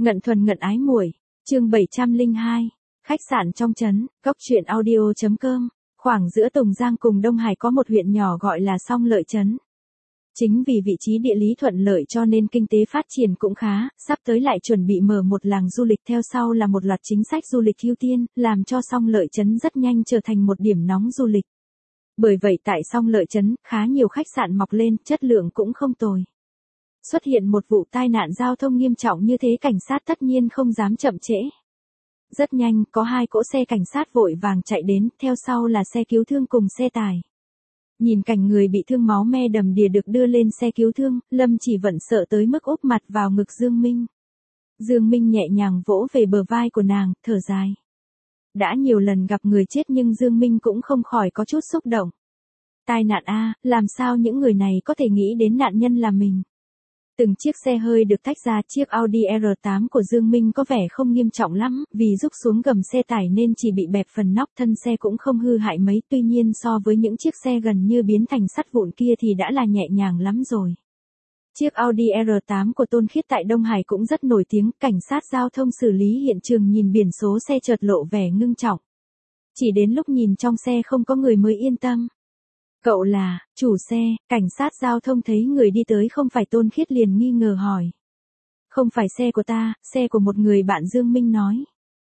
Ngận thuần ngận ái muội, chương 702, khách sạn trong trấn, góc truyện audio.com, khoảng giữa Tùng Giang cùng Đông Hải có một huyện nhỏ gọi là Song Lợi Trấn. Chính vì vị trí địa lý thuận lợi cho nên kinh tế phát triển cũng khá, sắp tới lại chuẩn bị mở một làng du lịch, theo sau là một loạt chính sách du lịch ưu tiên, làm cho Song Lợi Trấn rất nhanh trở thành một điểm nóng du lịch. Bởi vậy tại Song Lợi Trấn, khá nhiều khách sạn mọc lên, chất lượng cũng không tồi. Xuất hiện một vụ tai nạn giao thông nghiêm trọng như thế, cảnh sát tất nhiên không dám chậm trễ. Rất nhanh, có hai cỗ xe cảnh sát vội vàng chạy đến, theo sau là xe cứu thương cùng xe tải. Nhìn cảnh người bị thương máu me đầm đìa được đưa lên xe cứu thương, Lâm Chỉ Vận sợ tới mức úp mặt vào ngực Dương Minh. Dương Minh nhẹ nhàng vỗ về bờ vai của nàng, thở dài. Đã nhiều lần gặp người chết nhưng Dương Minh cũng không khỏi có chút xúc động. Tai nạn a, làm sao những người này có thể nghĩ đến nạn nhân là mình. Từng chiếc xe hơi được tách ra, chiếc Audi R8 của Dương Minh có vẻ không nghiêm trọng lắm, vì rúc xuống gầm xe tải nên chỉ bị bẹp phần nóc, thân xe cũng không hư hại mấy, tuy nhiên so với những chiếc xe gần như biến thành sắt vụn kia thì đã là nhẹ nhàng lắm rồi. Chiếc Audi R8 của Tôn Khiết tại Đông Hải cũng rất nổi tiếng, cảnh sát giao thông xử lý hiện trường nhìn biển số xe chợt lộ vẻ ngưng trọng. Chỉ đến lúc nhìn trong xe không có người mới yên tâm. Cậu là, chủ xe, cảnh sát giao thông thấy người đi tới không phải Tôn Khiết liền nghi ngờ hỏi. Không phải xe của ta, xe của một người bạn, Dương Minh nói.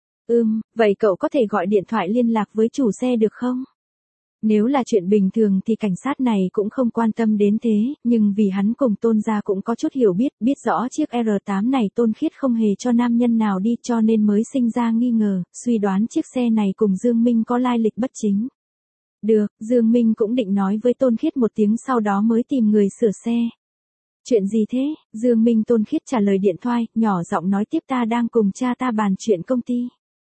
Vậy cậu có thể gọi điện thoại liên lạc với chủ xe được không? Nếu là chuyện bình thường thì cảnh sát này cũng không quan tâm đến thế, nhưng vì hắn cùng Tôn gia cũng có chút hiểu biết rõ chiếc R8 này Tôn Khiết không hề cho nam nhân nào đi cho nên mới sinh ra nghi ngờ, suy đoán chiếc xe này cùng Dương Minh có lai lịch bất chính. Được, Dương Minh cũng định nói với Tôn Khiết một tiếng sau đó mới tìm người sửa xe. Chuyện gì thế? Dương Minh Tôn Khiết trả lời điện thoại, nhỏ giọng nói tiếp, ta đang cùng cha ta bàn chuyện công ty.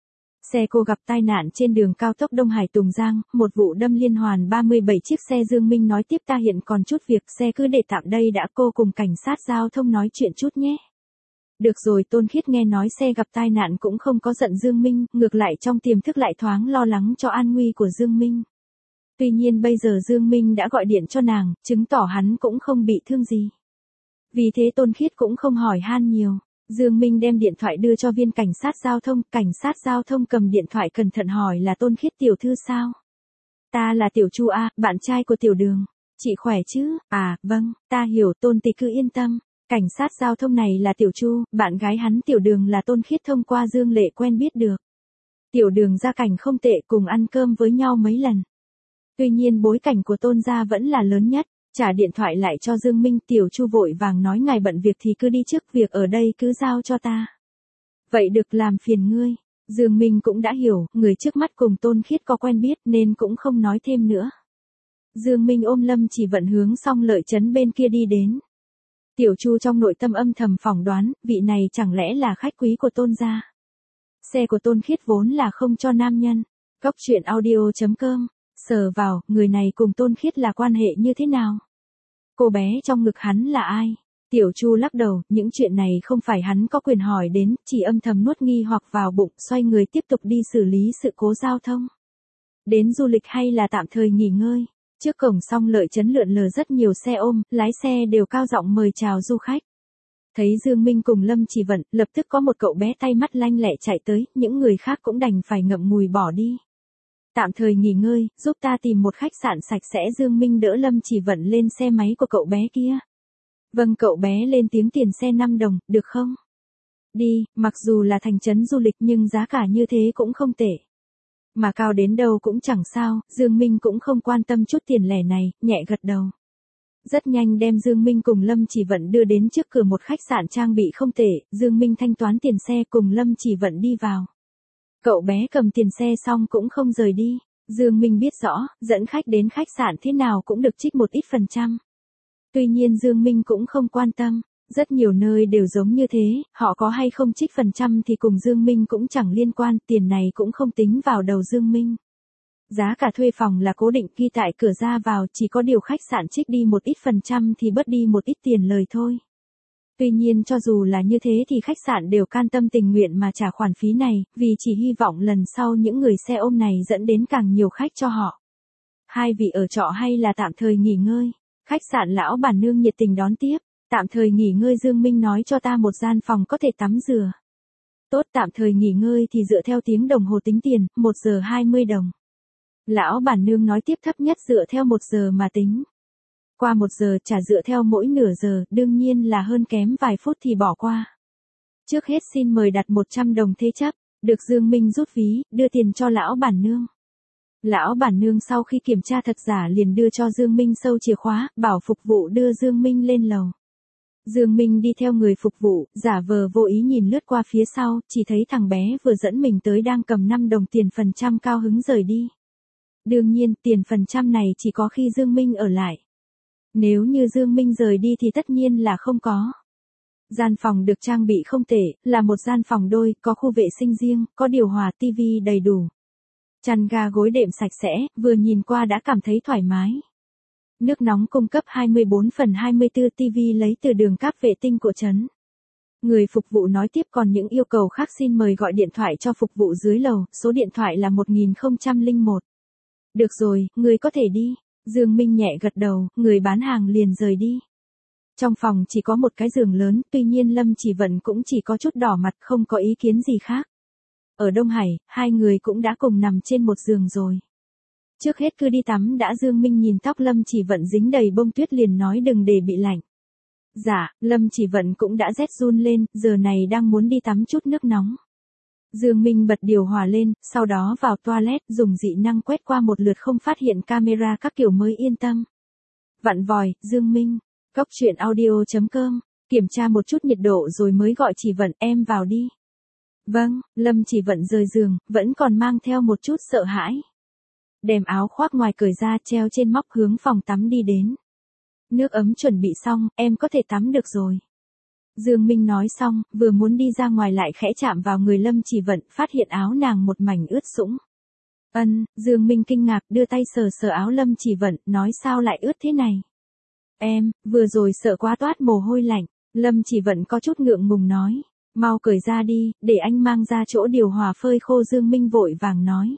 Xe cô gặp tai nạn trên đường cao tốc Đông Hải Tùng Giang, một vụ đâm liên hoàn 37 chiếc xe. Dương Minh nói tiếp, ta hiện còn chút việc, xe cứ để tạm đây đã, cô cùng cảnh sát giao thông nói chuyện chút nhé. Được rồi. Tôn Khiết nghe nói xe gặp tai nạn cũng không có giận Dương Minh, ngược lại trong tiềm thức lại thoáng lo lắng cho an nguy của Dương Minh. Tuy nhiên bây giờ Dương Minh đã gọi điện cho nàng, chứng tỏ hắn cũng không bị thương gì. Vì thế Tôn Khiết cũng không hỏi han nhiều. Dương Minh đem điện thoại đưa cho viên cảnh sát giao thông cầm điện thoại cẩn thận hỏi, là Tôn Khiết tiểu thư sao? Ta là Tiểu Chu a, bạn trai của Tiểu Đường. Chị khỏe chứ? À, vâng, ta hiểu. Tôn tỷ cứ yên tâm. Cảnh sát giao thông này là Tiểu Chu, bạn gái hắn Tiểu Đường là Tôn Khiết thông qua Dương Lệ quen biết được. Tiểu Đường gia cảnh không tệ, cùng ăn cơm với nhau mấy lần. Tuy nhiên bối cảnh của Tôn gia vẫn là lớn nhất. Trả điện thoại lại cho Dương Minh, Tiểu Chu vội vàng nói, ngài bận việc thì cứ đi trước, việc ở đây cứ giao cho ta. Vậy được, làm phiền ngươi. Dương Minh cũng đã hiểu, người trước mắt cùng Tôn Khiết có quen biết nên cũng không nói thêm nữa. Dương Minh ôm Lâm Chỉ Vận hướng Song Lợi Trấn bên kia đi đến. Tiểu Chu trong nội tâm âm thầm phỏng đoán, vị này chẳng lẽ là khách quý của Tôn gia. Xe của Tôn Khiết vốn là không cho nam nhân. Góc truyện audio.com. Sờ vào, người này cùng Tôn Khiết là quan hệ như thế nào? Cô bé trong ngực hắn là ai? Tiểu Chu lắc đầu, những chuyện này không phải hắn có quyền hỏi đến, chỉ âm thầm nuốt nghi hoặc vào bụng, xoay người tiếp tục đi xử lý sự cố giao thông. Đến du lịch hay là tạm thời nghỉ ngơi? Trước cổng Song Lợi Trấn lượn lờ rất nhiều xe ôm, lái xe đều cao giọng mời chào du khách. Thấy Dương Minh cùng Lâm Chỉ Vận, lập tức có một cậu bé tay mắt lanh lẹ chạy tới, những người khác cũng đành phải ngậm ngùi bỏ đi. Tạm thời nghỉ ngơi, giúp ta tìm một khách sạn sạch sẽ. Dương Minh đỡ Lâm Chỉ Vận lên xe máy của cậu bé kia. Vâng, cậu bé lên tiếng, tiền xe 5 đồng, được không? Đi, mặc dù là thành trấn du lịch nhưng giá cả như thế cũng không tệ. Mà cao đến đâu cũng chẳng sao, Dương Minh cũng không quan tâm chút tiền lẻ này, nhẹ gật đầu. Rất nhanh đem Dương Minh cùng Lâm Chỉ Vận đưa đến trước cửa một khách sạn trang bị không tệ, Dương Minh thanh toán tiền xe cùng Lâm Chỉ Vận đi vào. Cậu bé cầm tiền xe xong cũng không rời đi. Dương Minh biết rõ, dẫn khách đến khách sạn thế nào cũng được trích một ít phần trăm. Tuy nhiên Dương Minh cũng không quan tâm. Rất nhiều nơi đều giống như thế, họ có hay không trích phần trăm thì cùng Dương Minh cũng chẳng liên quan, tiền này cũng không tính vào đầu Dương Minh. Giá cả thuê phòng là cố định ghi tại cửa ra vào, chỉ có điều khách sạn trích đi một ít phần trăm thì bớt đi một ít tiền lời thôi. Tuy nhiên cho dù là như thế thì khách sạn đều can tâm tình nguyện mà trả khoản phí này, vì chỉ hy vọng lần sau những người xe ôm này dẫn đến càng nhiều khách cho họ. Hai vị ở trọ hay là tạm thời nghỉ ngơi? Khách sạn lão bản nương nhiệt tình đón tiếp. Tạm thời nghỉ ngơi. Dương Minh nói, cho ta một gian phòng có thể tắm rửa. Tốt, tạm thời nghỉ ngơi thì dựa theo tiếng đồng hồ tính tiền, 1 giờ 20 đồng. Lão bản nương nói tiếp, thấp nhất dựa theo 1 giờ mà tính. Qua 1 giờ trả dựa theo mỗi nửa giờ, đương nhiên là hơn kém vài phút thì bỏ qua. Trước hết xin mời đặt 100 đồng thế chấp, được Dương Minh rút ví, đưa tiền cho lão bản nương. Lão bản nương sau khi kiểm tra thật giả liền đưa cho Dương Minh sâu chìa khóa, bảo phục vụ đưa Dương Minh lên lầu. Dương Minh đi theo người phục vụ, giả vờ vô ý nhìn lướt qua phía sau, chỉ thấy thằng bé vừa dẫn mình tới đang cầm 5 đồng tiền phần trăm cao hứng rời đi. Đương nhiên, tiền phần trăm này chỉ có khi Dương Minh ở lại. Nếu như Dương Minh rời đi thì tất nhiên là không có. Gian phòng được trang bị không tệ, là một gian phòng đôi, có khu vệ sinh riêng, có điều hòa, tivi đầy đủ. Chăn ga gối đệm sạch sẽ, vừa nhìn qua đã cảm thấy thoải mái. Nước nóng cung cấp 24/24 tivi lấy từ đường cáp vệ tinh của trấn. Người phục vụ nói tiếp, còn những yêu cầu khác xin mời gọi điện thoại cho phục vụ dưới lầu, số điện thoại là 1001. Được rồi, người có thể đi. Dương Minh nhẹ gật đầu, người bán hàng liền rời đi. Trong phòng chỉ có một cái giường lớn, tuy nhiên Lâm Chỉ Vận cũng chỉ có chút đỏ mặt, không có ý kiến gì khác. Ở Đông Hải, hai người cũng đã cùng nằm trên một giường rồi. Trước hết cứ đi tắm đã. Dương Minh nhìn tóc Lâm Chỉ Vận dính đầy bông tuyết liền nói đừng để bị lạnh. Dạ, Lâm Chỉ Vận cũng đã rét run lên, giờ này đang muốn đi tắm chút nước nóng. Dương Minh bật điều hòa lên, sau đó vào toilet dùng dị năng quét qua một lượt không phát hiện camera các kiểu mới yên tâm. Vặn vòi, Dương Minh, Cóc Truyện Audio.com, kiểm tra một chút nhiệt độ rồi mới gọi Chỉ Vận, em vào đi. Vâng, Lâm Chỉ Vận rời giường, vẫn còn mang theo một chút sợ hãi. Đem áo khoác ngoài cởi ra treo trên móc hướng phòng tắm đi đến. Nước ấm chuẩn bị xong, em có thể tắm được rồi. Dương Minh nói xong, vừa muốn đi ra ngoài lại khẽ chạm vào người Lâm Chỉ Vận, phát hiện áo nàng một mảnh ướt sũng. Dương Minh kinh ngạc đưa tay sờ sờ áo Lâm Chỉ Vận, nói sao lại ướt thế này. Em, vừa rồi sợ quá toát mồ hôi lạnh. Lâm Chỉ Vận có chút ngượng ngùng nói. Mau cởi ra đi, để anh mang ra chỗ điều hòa phơi khô. Dương Minh vội vàng nói.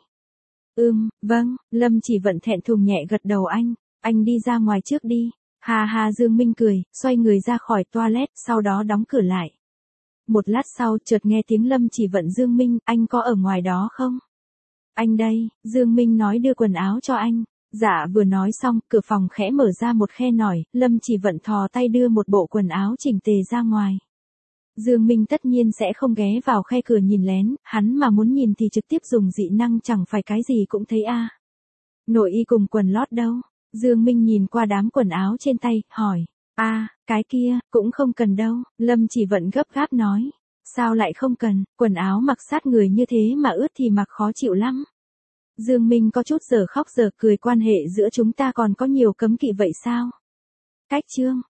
Vâng, Lâm Chỉ Vận thẹn thùng nhẹ gật đầu. Anh đi ra ngoài trước đi. Ha ha, Dương Minh cười, xoay người ra khỏi toilet, sau đó đóng cửa lại. Một lát sau, chợt nghe tiếng Lâm Chỉ Vận. Dương Minh, anh có ở ngoài đó không? Anh đây, Dương Minh nói đưa quần áo cho anh. Dạ, vừa nói xong, cửa phòng khẽ mở ra một khe nỏi, Lâm Chỉ Vận thò tay đưa một bộ quần áo chỉnh tề ra ngoài. Dương Minh tất nhiên sẽ không ghé vào khe cửa nhìn lén, hắn mà muốn nhìn thì trực tiếp dùng dị năng chẳng phải cái gì cũng thấy a. Nội y cùng quần lót đâu? Dương Minh nhìn qua đám quần áo trên tay, hỏi. Cái kia, cũng không cần đâu, Lâm Chỉ Vận gấp gáp nói. Sao lại không cần, quần áo mặc sát người như thế mà ướt thì mặc khó chịu lắm. Dương Minh có chút giờ khóc giờ cười, quan hệ giữa chúng ta còn có nhiều cấm kỵ vậy sao? Cách chương